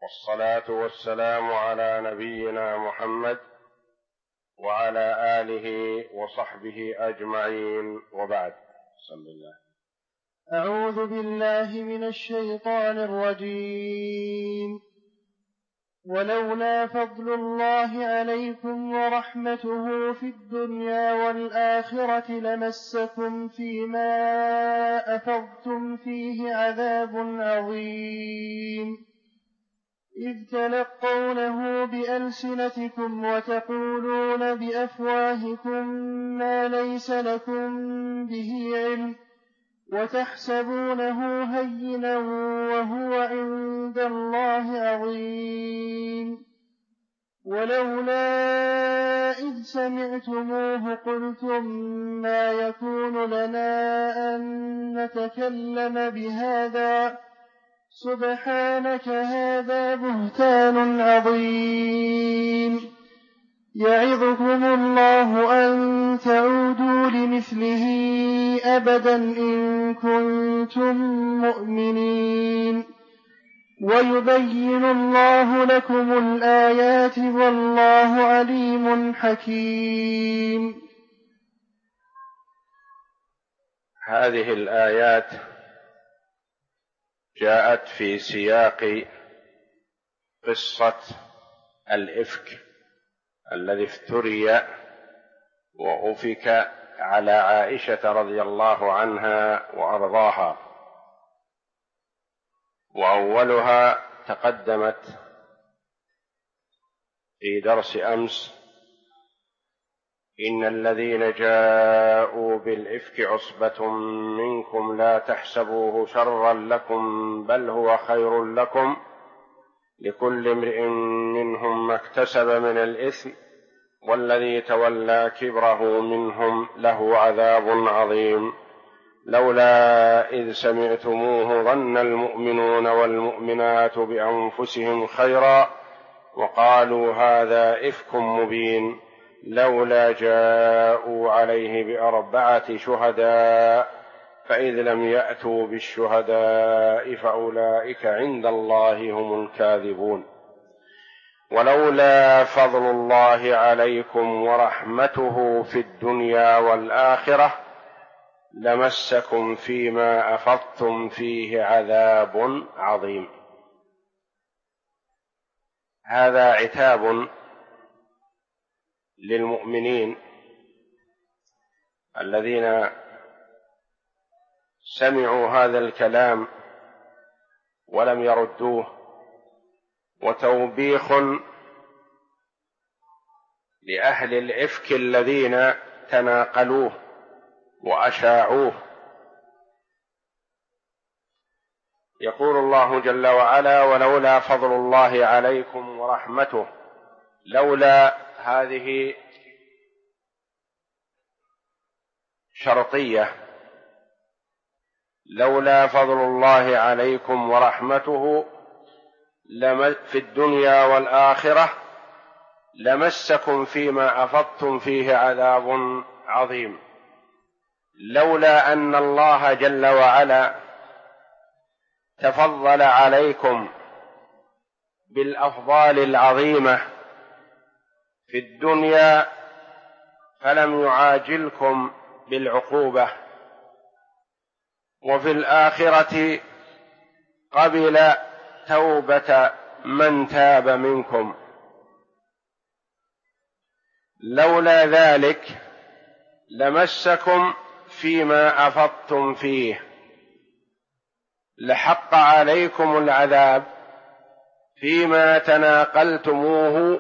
والصلاة والسلام على نبينا محمد وعلى آله وصحبه أجمعين، وبعد. بسم الله. أعوذ بالله من الشيطان الرجيم. ولولا فضل الله عليكم ورحمته في الدنيا والآخرة لمسكم فيما أفضتم فيه عذاب عظيم، إذ تلقونه بألسنتكم وتقولون بأفواهكم ما ليس لكم به علم، وتحسبونه هينا وهو عند الله عظيم. ولولا إذ سمعتموه قلتم ما يكون لنا أن نتكلم بهذا، سبحانك هذا بهتان عظيم. يعظكم الله أن تعودوا لمثله أبدا إن كنتم مؤمنين، ويبين الله لكم الآيات والله عليم حكيم. هذه الآيات جاءت في سياق قصة الإفك الذي افتري وأفك على عائشة رضي الله عنها وأرضاها، وأولها تقدمت في درس أمس: إن الذين جاءوا بالإفك عصبة منكم لا تحسبوه شرا لكم بل هو خير لكم، لكل امرئ منهم ما اكتسب من الإثم، والذي تولى كبره منهم له عذاب عظيم. لولا إذ سمعتموه ظن المؤمنون والمؤمنات بأنفسهم خيرا وقالوا هذا إفك مبين، لولا جاءوا عليه بأربعة شهداء فإذ لم يأتوا بالشهداء فأولئك عند الله هم الكاذبون. ولولا فضل الله عليكم ورحمته في الدنيا والآخرة لمسكم فيما أفضتم فيه عذاب عظيم. هذا عتاب للمؤمنين الذين سمعوا هذا الكلام ولم يردوه، وتوبيخ لأهل الإفك الذين تناقلوه وأشاعوه. يقول الله جل وعلا: ولولا فضل الله عليكم ورحمته. لولا هذه شرطية، لولا فضل الله عليكم ورحمته في الدنيا والآخرة لمسكم فيما أفضتم فيه عذاب عظيم. لولا أن الله جل وعلا تفضل عليكم بالأفضال العظيمة في الدنيا فلم يعاجلكم بالعقوبة، وفي الآخرة قبل توبة من تاب منكم. لولا ذلك لمسكم فيما أفضتم فيه، لحق عليكم العذاب فيما تناقلتموه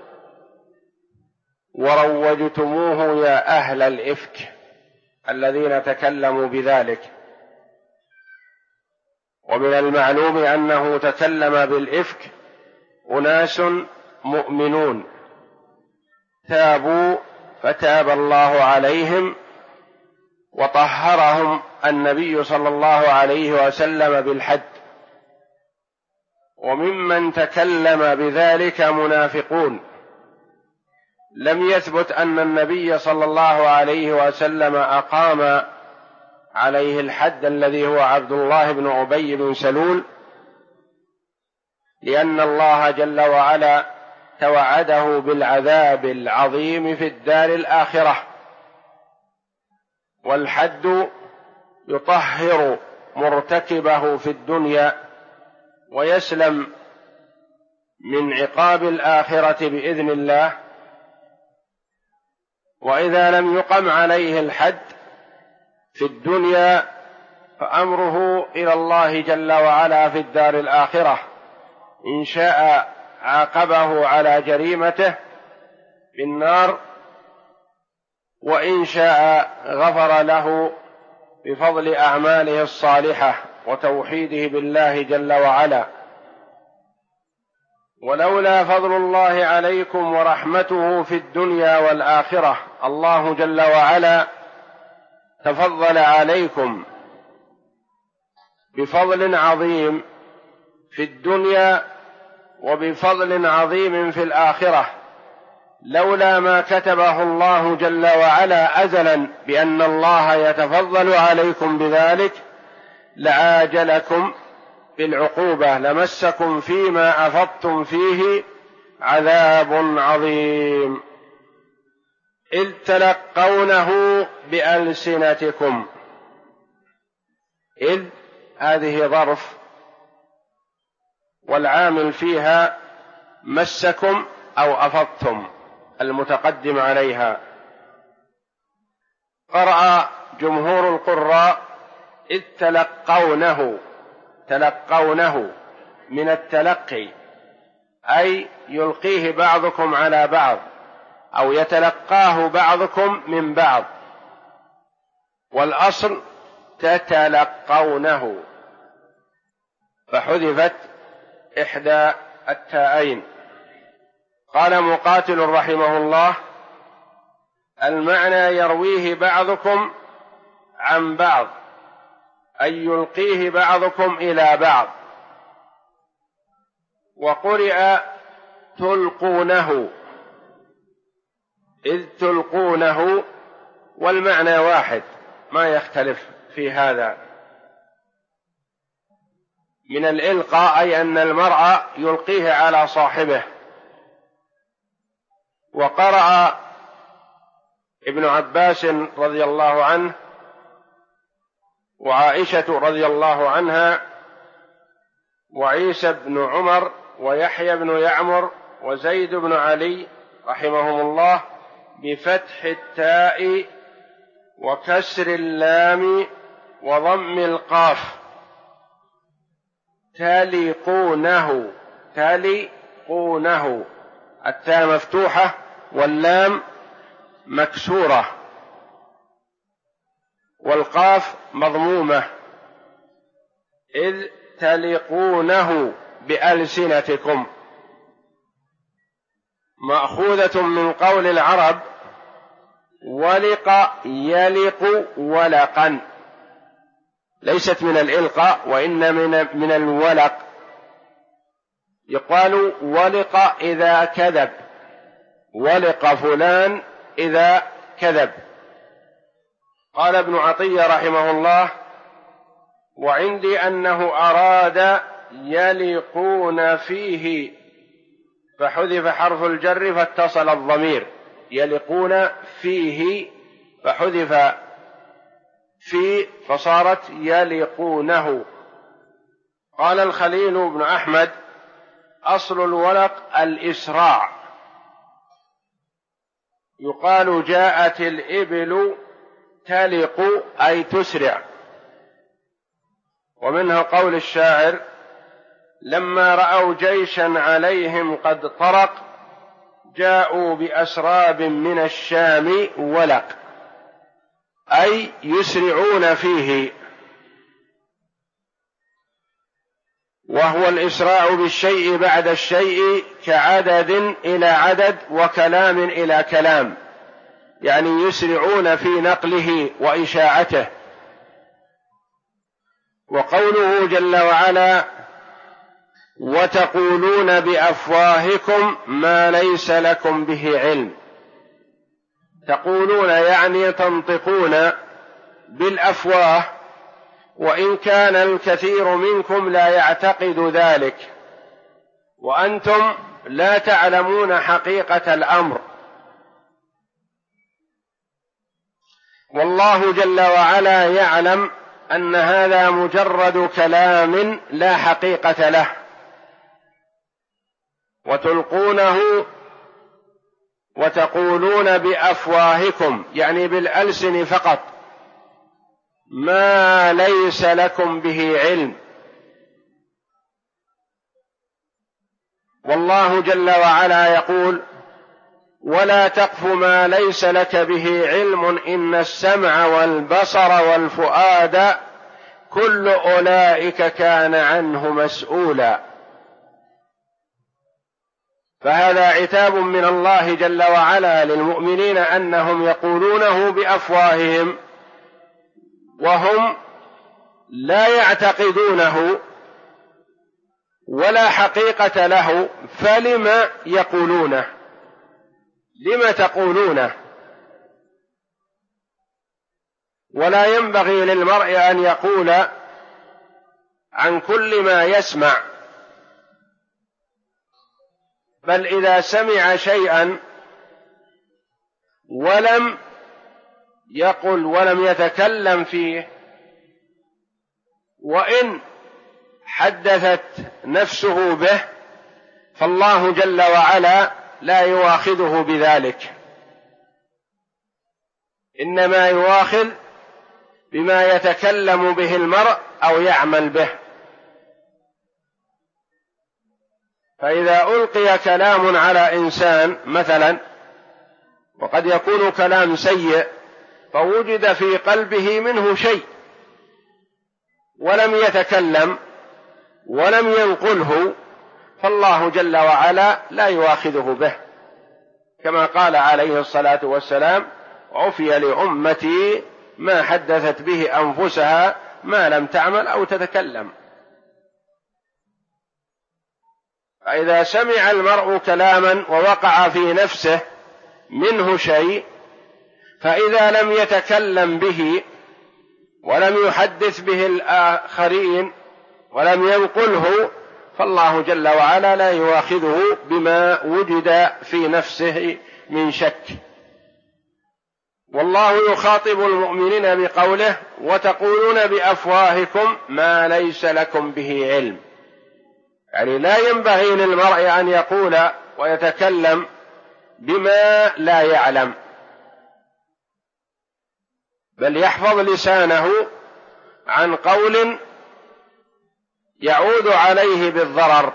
وروجتموه يا أهل الإفك الذين تكلموا بذلك. ومن المعلوم أنه تكلم بالإفك أناس مؤمنون تابوا فتاب الله عليهم وطهرهم النبي صلى الله عليه وسلم بالحد. وممن تكلم بذلك منافقون لم يثبت أن النبي صلى الله عليه وسلم أقام عليه الحد الذي هو عبد الله بن أبي بن سلول، لأن الله جل وعلا توعده بالعذاب العظيم في الدار الآخرة، والحد يطهر مرتكبه في الدنيا ويسلم من عقاب الآخرة بإذن الله. وإذا لم يقم عليه الحد في الدنيا فأمره إلى الله جل وعلا في الدار الآخرة، إن شاء عاقبه على جريمته بالنار، وإن شاء غفر له بفضل أعماله الصالحة وتوحيده بالله جل وعلا. ولولا فضل الله عليكم ورحمته في الدنيا والآخرة، الله جل وعلا تفضل عليكم بفضل عظيم في الدنيا وبفضل عظيم في الآخرة، لولا ما كتبه الله جل وعلا أزلا بأن الله يتفضل عليكم بذلك لعاجلكم بالعقوبة، لمسكم فيما أفضتم فيه عذاب عظيم إذ تلقونه بألسنتكم. إذ هذه ظرف والعامل فيها مسكم أو أفضتم المتقدم عليها. قرأ جمهور القراء إذ تلقونه، تلقونه من التلقي، أي يلقيه بعضكم على بعض أو يتلقاه بعضكم من بعض، والأصل تتلقونه، فحذفت إحدى التاءين. قال مقاتل رحمه الله: المعنى يرويه بعضكم عن بعض، أي يلقيه بعضكم إلى بعض. وقرئ تلقونه، إذ تلقونه، والمعنى واحد ما يختلف في هذا من الإلقاء، أي أن المرء يلقيه على صاحبه. وقرأ ابن عباس رضي الله عنه وعائشة رضي الله عنها وعيسى بن عمر ويحيى بن يعمر وزيد بن علي رحمهم الله بفتح التاء وكسر اللام وضم القاف، تلقونه، تلقونه، التاء مفتوحة واللام مكسورة والقاف مضمومة. إذ تلقونه بألسنتكم، مأخوذة من قول العرب ولق يلق ولقا، ليست من الإلقاء وإن من الولق. يقال ولق إذا كذب، ولق فلان إذا كذب. قال ابن عطية رحمه الله: وعندي أنه أراد يلقون فيه فحذف حرف الجر فاتصل الضمير، يلقون فيه فحذف في فصارت يلقونه. قال الخليل بن أحمد: أصل الولق الإسراع، يقال جاءت الإبل تلق أي تسرع. ومنها قول الشاعر: لما رأوا جيشا عليهم قد طرق جاءوا بأسراب من الشام ولق، أي يسرعون فيه. وهو الإسراع بالشيء بعد الشيء كعدد إلى عدد وكلام إلى كلام، يعني يسرعون في نقله وإشاعته. وقوله جل وعلا: وتقولون بأفواهكم ما ليس لكم به علم، تقولون يعني تنطقون بالأفواه، وإن كان الكثير منكم لا يعتقد ذلك، وأنتم لا تعلمون حقيقة الأمر، والله جل وعلا يعلم أن هذا مجرد كلام لا حقيقة له، وتلقونه وتقولون بأفواهكم، يعني بالألسن فقط، ما ليس لكم به علم. والله جل وعلا يقول: ولا تقف ما ليس لك به علم إن السمع والبصر والفؤاد كل أولئك كان عنه مسؤولا. فهذا عتاب من الله جل وعلا للمؤمنين أنهم يقولونه بأفواههم وهم لا يعتقدونه ولا حقيقة له، فلم يقولونه؟ لم تقولونه؟ ولا ينبغي للمرء أن يقول عن كل ما يسمع، بل إذا سمع شيئا ولم يقل ولم يتكلم فيه، وإن حدثت نفسه به، فالله جل وعلا لا يؤاخذه بذلك، إنما يؤاخذ بما يتكلم به المرء أو يعمل به. فإذا ألقي كلام على إنسان مثلا، وقد يكون كلام سيء، فوجد في قلبه منه شيء ولم يتكلم ولم ينقله، فالله جل وعلا لا يؤاخذه به، كما قال عليه الصلاة والسلام: عفي لأمتي ما حدثت به أنفسها ما لم تعمل أو تتكلم. فإذا سمع المرء كلاما ووقع في نفسه منه شيء، فإذا لم يتكلم به ولم يحدث به الآخرين ولم ينقله، فالله جل وعلا لا يؤاخذه بما وجد في نفسه من شك. والله يخاطب المؤمنين بقوله: وتقولون بأفواهكم ما ليس لكم به علم. يعني لا ينبغي للمرء أن يقول ويتكلم بما لا يعلم، بل يحفظ لسانه عن قول يعود عليه بالضرر.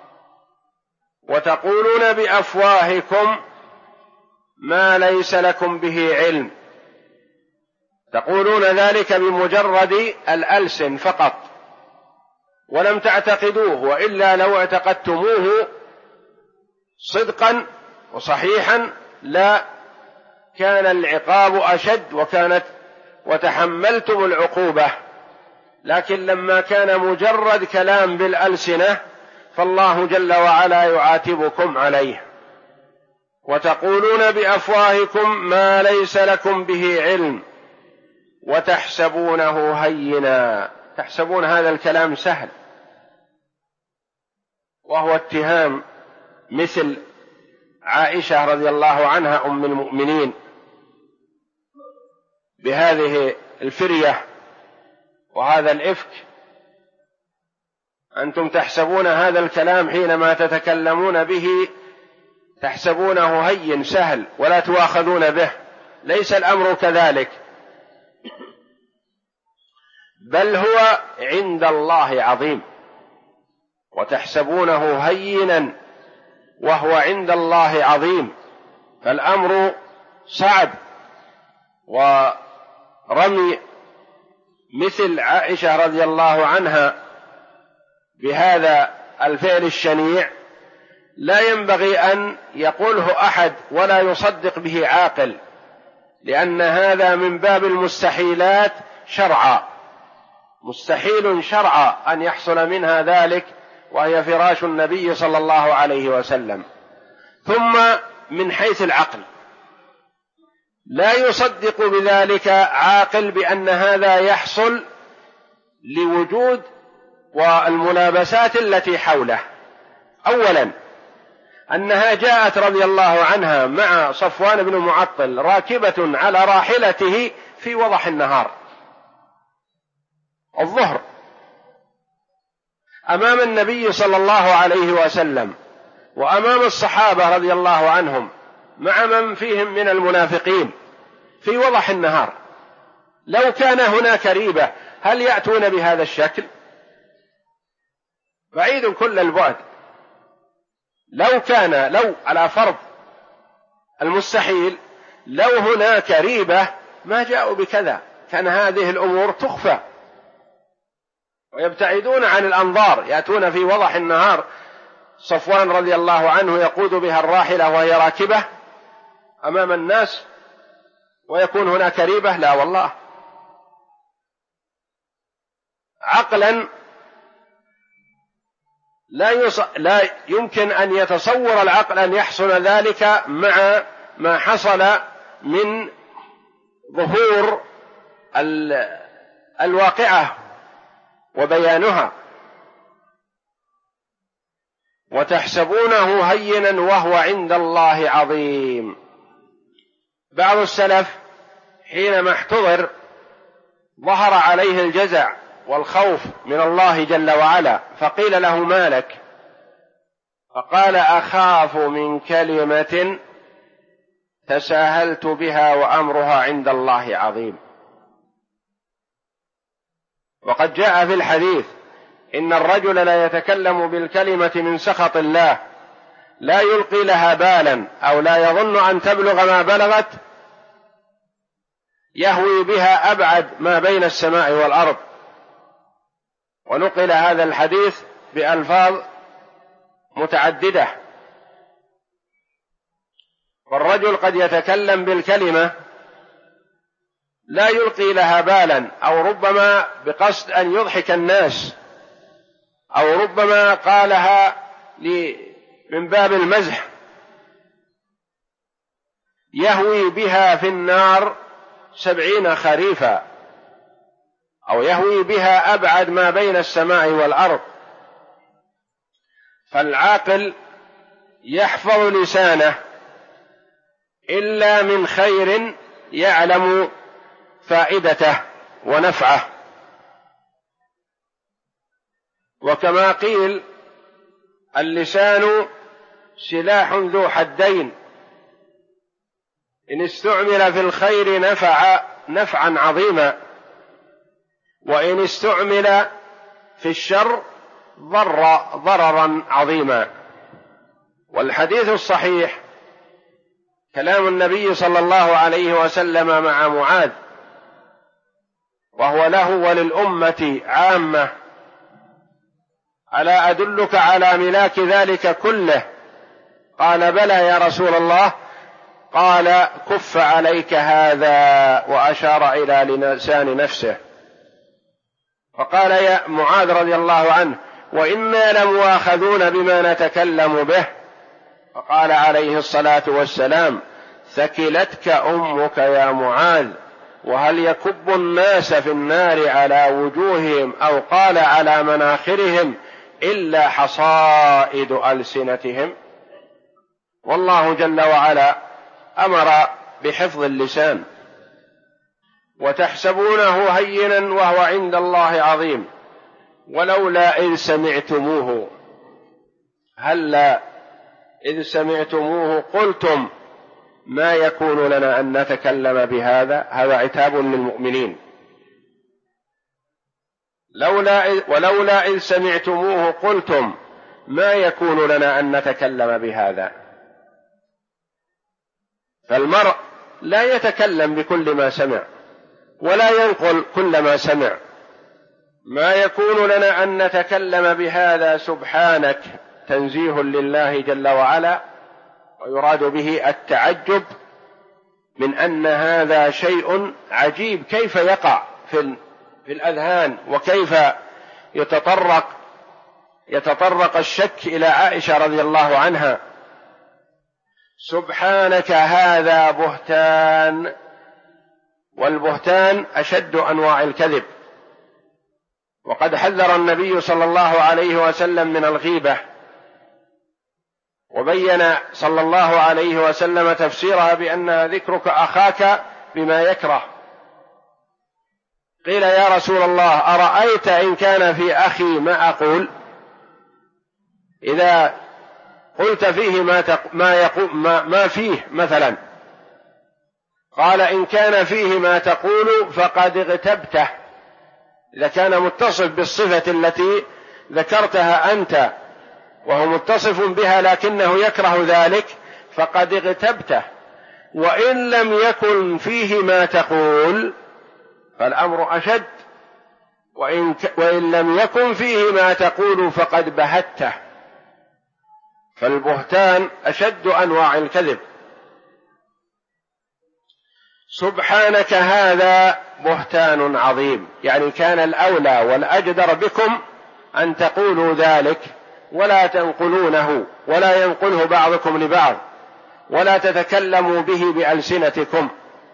وتقولون بأفواهكم ما ليس لكم به علم، تقولون ذلك بمجرد الألسن فقط ولم تعتقدوه، وإلا لو اعتقدتموه صدقا وصحيحا لا كان العقاب أشد وتحملتم العقوبة، لكن لما كان مجرد كلام بالألسنة فالله جل وعلا يعاتبكم عليه. وتقولون بأفواهكم ما ليس لكم به علم وتحسبونه هينا. تحسبون هذا الكلام سهل، وهو اتهام مثل عائشة رضي الله عنها أم المؤمنين بهذه الفرية وهذا الإفك. أنتم تحسبون هذا الكلام حينما تتكلمون به تحسبونه هين سهل ولا تؤاخذون به، ليس الأمر كذلك، بل هو عند الله عظيم. وتحسبونه هينا وهو عند الله عظيم، فالأمر صعب. ورمي مثل عائشة رضي الله عنها بهذا الفعل الشنيع لا ينبغي أن يقوله أحد ولا يصدق به عاقل، لأن هذا من باب المستحيلات شرعا، مستحيل شرعا أن يحصل منها ذلك، وهي فراش النبي صلى الله عليه وسلم. ثم من حيث العقل لا يصدق بذلك عاقل بأن هذا يحصل لوجود والملابسات التي حوله، أولا أنها جاءت رضي الله عنها مع صفوان بن معطل راكبة على راحلته في وضح النهار الظهر أمام النبي صلى الله عليه وسلم وأمام الصحابة رضي الله عنهم مع من فيهم من المنافقين في وضح النهار. لو كان هناك ريبة هل يأتون بهذا الشكل؟ بعيد كل البعد. لو على فرض المستحيل لو هناك ريبة ما جاءوا بكذا، كان هذه الأمور تخفى ويبتعدون عن الأنظار، يأتون في وضح النهار. صفوان رضي الله عنه يقود بها الراحلة وهي راكبة أمام الناس ويكون هناك ريبة؟ لا والله. عقلا لا يمكن أن يتصور العقل أن يحصل ذلك مع ما حصل من ظهور الواقعة وبيانها. وتحسبونه هينا وهو عند الله عظيم. بعض السلف حينما احتضر ظهر عليه الجزع والخوف من الله جل وعلا، فقيل له ما لك؟ فقال أخاف من كلمة تساهلت بها وأمرها عند الله عظيم. وقد جاء في الحديث إن الرجل لا يتكلم بالكلمة من سخط الله لا يلقي لها بالا أو لا يظن أن تبلغ ما بلغت يهوي بها أبعد ما بين السماء والأرض. ونقل هذا الحديث بألفاظ متعددة. والرجل قد يتكلم بالكلمة لا يلقي لها بالا، أو ربما بقصد أن يضحك الناس، أو ربما قالها من باب المزح، يهوي بها في النار 70 خريفا، أو يهوي بها أبعد ما بين السماء والأرض. فالعاقل يحفظ لسانه إلا من خير يعلم فائدته ونفعه. وكما قيل اللسان سلاح ذو حدين، إن استعمل في الخير نفع نفعا عظيما، وإن استعمل في الشر ضر ضررا عظيما. والحديث الصحيح كلام النبي صلى الله عليه وسلم مع معاذ، وهو له وللأمة عامة: ألا أدلك على ملاك ذلك كله؟ قال: بلى يا رسول الله. قال: كف عليك هذا، وأشار إلى لسان نفسه. فقال يا معاذ رضي الله عنه: وإنا لمؤاخذون بما نتكلم به. فقال عليه الصلاة والسلام: ثكلتك أمك يا معاذ، وهل يكب الناس في النار على وجوههم أو قال على مناخرهم إلا حصائد ألسنتهم؟ والله جل وعلا أمر بحفظ اللسان. وتحسبونه هينا وهو عند الله عظيم، ولولا إذ سمعتموه، هلا إذ سمعتموه قلتم ما يكون لنا أن نتكلم بهذا. هذا عتاب للمؤمنين. ولولا إذ سمعتموه قلتم ما يكون لنا أن نتكلم بهذا. فالمرء لا يتكلم بكل ما سمع ولا ينقل كل ما سمع. ما يكون لنا أن نتكلم بهذا سبحانك، تنزيه لله جل وعلا، ويراد به التعجب من أن هذا شيء عجيب كيف يقع في الأذهان، وكيف يتطرق الشك إلى عائشة رضي الله عنها. سبحانك هذا بهتان، والبهتان أشد أنواع الكذب. وقد حذر النبي صلى الله عليه وسلم من الغيبة، وبين صلى الله عليه وسلم تفسيرها بأنها ذكرك أخاك بما يكره. قيل يا رسول الله أرأيت إن كان في أخي ما أقول؟ إذا قلت فيه ما فيه مثلا، قال إن كان فيه ما تقول فقد اغتبته. إذا كان متصف بالصفة التي ذكرتها أنت وهو متصف بها لكنه يكره ذلك فقد اغتبته. وإن لم يكن فيه ما تقول فالأمر أشد، وإن لم يكن فيه ما تقول فقد بهته. فالبهتان أشد أنواع الكذب. سبحانك هذا بهتان عظيم، يعني كان الأولى والأجدر بكم أن تقولوا ذلك ولا تنقلونه، ولا ينقله بعضكم لبعض، ولا تتكلموا به بألسنتكم.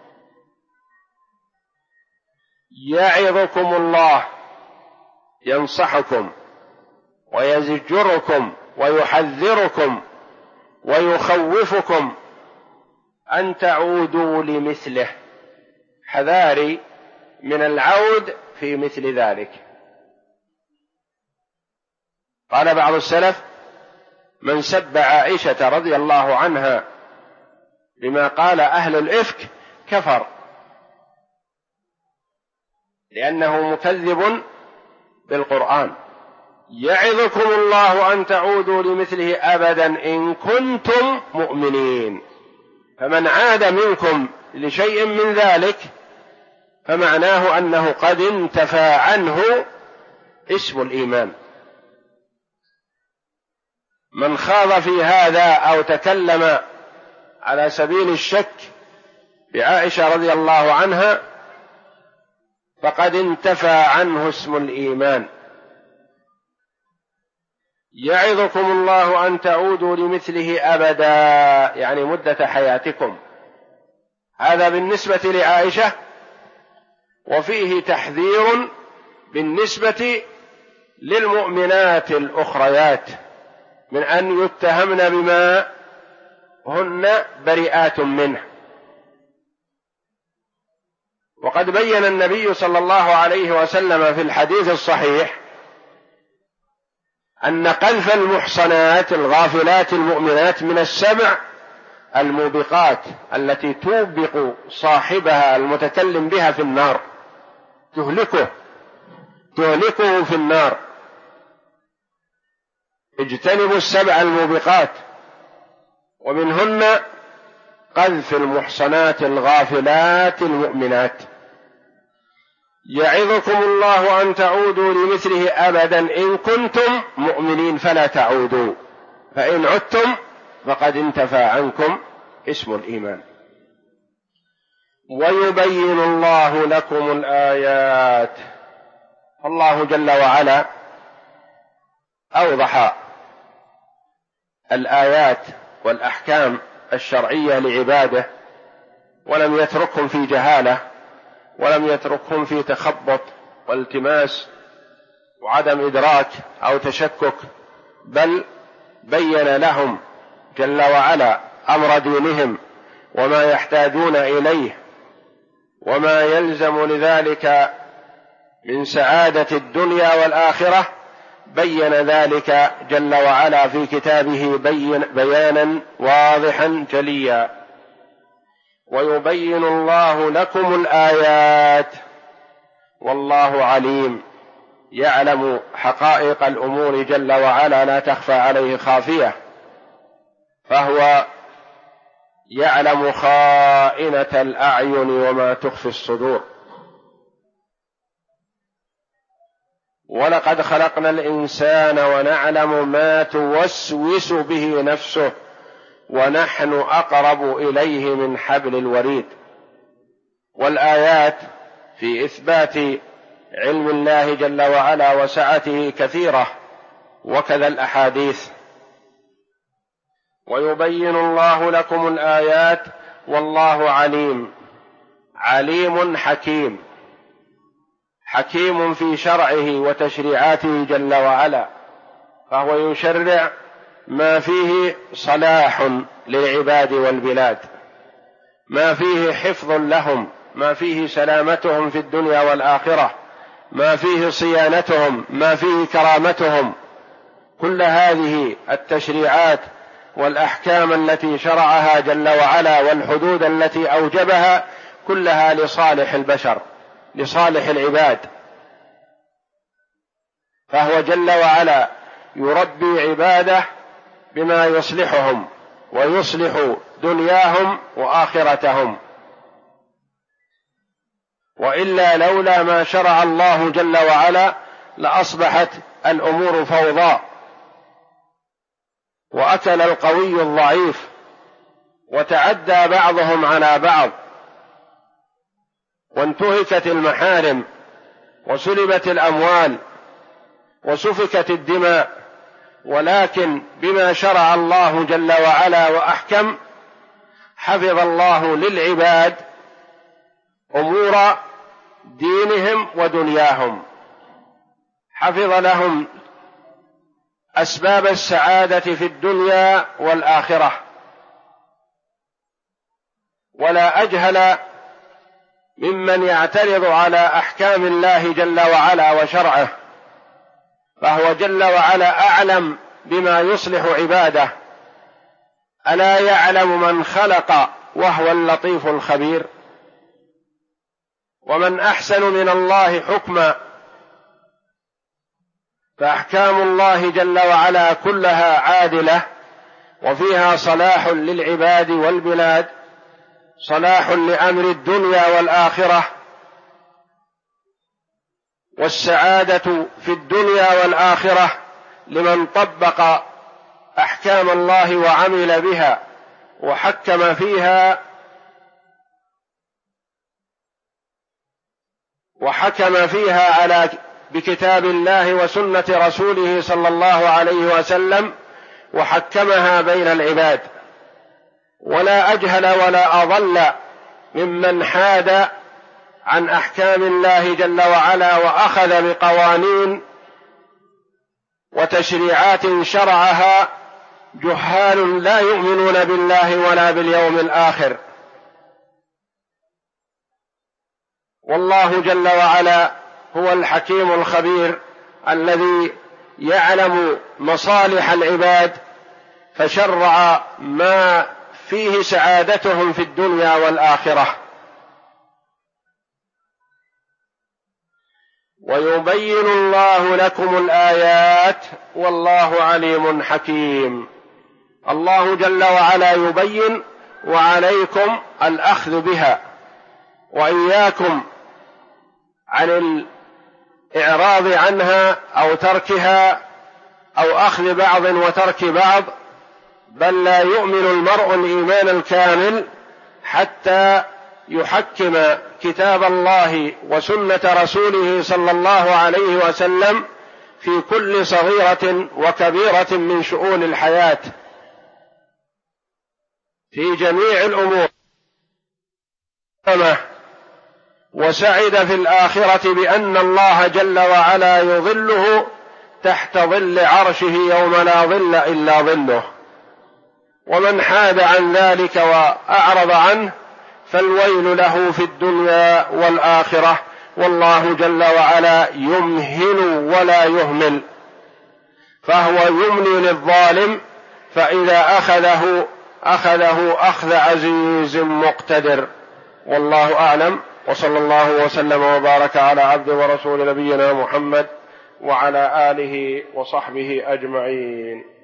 يعظكم الله، ينصحكم ويزجركم ويحذركم ويخوفكم أن تعودوا لمثله. حذاري من العود في مثل ذلك. قال بعض السلف من سب عائشة رضي الله عنها بما قال أهل الإفك كفر، لأنه مكذب بالقرآن. يعظكم الله أن تعودوا لمثله أبدا إن كنتم مؤمنين. فمن عاد منكم لشيء من ذلك فمعناه أنه قد انتفى عنه اسم الإيمان. من خاض في هذا أو تكلم على سبيل الشك بعائشة رضي الله عنها فقد انتفى عنه اسم الإيمان. يعظكم الله أن تعودوا لمثله أبدا، يعني مدة حياتكم. هذا بالنسبة لعائشة، وفيه تحذير بالنسبة للمؤمنات الأخريات من أن يتهمن بما هن بريئات منه. وقد بين النبي صلى الله عليه وسلم في الحديث الصحيح أن قذف المحصنات الغافلات المؤمنات من السبع الموبقات التي توبق صاحبها المتكلم بها في النار، تهلكه في النار. اجتنبوا السبع الموبقات، ومنهن قذف المحصنات الغافلات المؤمنات. يعظكم الله أن تعودوا لمثله أبدا إن كنتم مؤمنين فلا تعودوا، فإن عدتم فقد انتفى عنكم اسم الإيمان. ويبين الله لكم الآيات. الله جل وعلا أوضح الآيات والأحكام الشرعية لعباده، ولم يتركهم في جهالة، ولم يتركهم في تخبط والتماس وعدم إدراك أو تشكك، بل بين لهم جل وعلا أمر دينهم وما يحتاجون إليه وما يلزم لذلك من سعادة الدنيا والآخرة. بين ذلك جل وعلا في كتابه بيانا واضحا جليا. ويبين الله لكم الآيات والله عليم، يعلم حقائق الأمور جل وعلا لا تخفى عليه خافية، فهو يعلم خائنة الأعين وما تخفي الصدور. ولقد خلقنا الإنسان ونعلم ما توسوس به نفسه ونحن أقرب إليه من حبل الوريد. والآيات في إثبات علم الله جل وعلا وسعته كثيرة، وكذا الأحاديث. ويبين الله لكم الآيات والله عليم، عليم حكيم، حكيم في شرعه وتشريعاته جل وعلا، فهو يشرع ما فيه صلاح للعباد والبلاد، ما فيه حفظ لهم، ما فيه سلامتهم في الدنيا والآخرة، ما فيه صيانتهم، ما فيه كرامتهم. كل هذه التشريعات والأحكام التي شرعها جل وعلا والحدود التي أوجبها كلها لصالح البشر، لصالح العباد. فهو جل وعلا يربي عباده بما يصلحهم ويصلح دنياهم وآخرتهم، وإلا لولا ما شرع الله جل وعلا لأصبحت الأمور فوضى، وأكل القوي الضعيف، وتعدى بعضهم على بعض، وانتهكت المحارم، وسلبت الأموال، وسفكت الدماء. ولكن بما شرع الله جل وعلا وأحكم حفظ الله للعباد أمور دينهم ودنياهم، حفظ لهم أسباب السعادة في الدنيا والآخرة. ولا أجهل ممن يعترض على أحكام الله جل وعلا وشرعه، فهو جل وعلا أعلم بما يصلح عباده. ألا يعلم من خلق وهو اللطيف الخبير؟ ومن أحسن من الله حكما. فأحكام الله جل وعلا كلها عادلة، وفيها صلاح للعباد والبلاد، صلاح لأمر الدنيا والآخرة، والسعادة في الدنيا والآخرة لمن طبق أحكام الله وعمل بها وحكم فيها على بكتاب الله وسنة رسوله صلى الله عليه وسلم، وحكمها بين العباد. ولا أجهل ولا أضل ممن حاد عن أحكام الله جل وعلا وأخذ بقوانين وتشريعات شرعها جهال لا يؤمنون بالله ولا باليوم الآخر. والله جل وعلا هو الحكيم الخبير الذي يعلم مصالح العباد، فشرع ما فيه سعادتهم في الدنيا والآخرة. ويبين الله لكم الآيات والله عليم حكيم. الله جل وعلا يبين، وعليكم الأخذ بها، وإياكم عن الإعراض عنها أو تركها أو أخذ بعض وترك بعض. بل لا يؤمن المرء الإيمان الكامل حتى يحكم كتاب الله وسنة رسوله صلى الله عليه وسلم في كل صغيرة وكبيرة من شؤون الحياة، في جميع الأمور، وسعد في الآخرة بأن الله جل وعلا يظله تحت ظل عرشه يوم لا ظل إلا ظله. ومن حاد عن ذلك وأعرض عنه فالويل له في الدنيا والآخرة. والله جل وعلا يمهل ولا يهمل، فهو يملي للظالم، فإذا أخذه أخذ عزيز مقتدر. والله أعلم، وصلى الله وسلم وبارك على عبد ورسول نبينا محمد وعلى آله وصحبه أجمعين.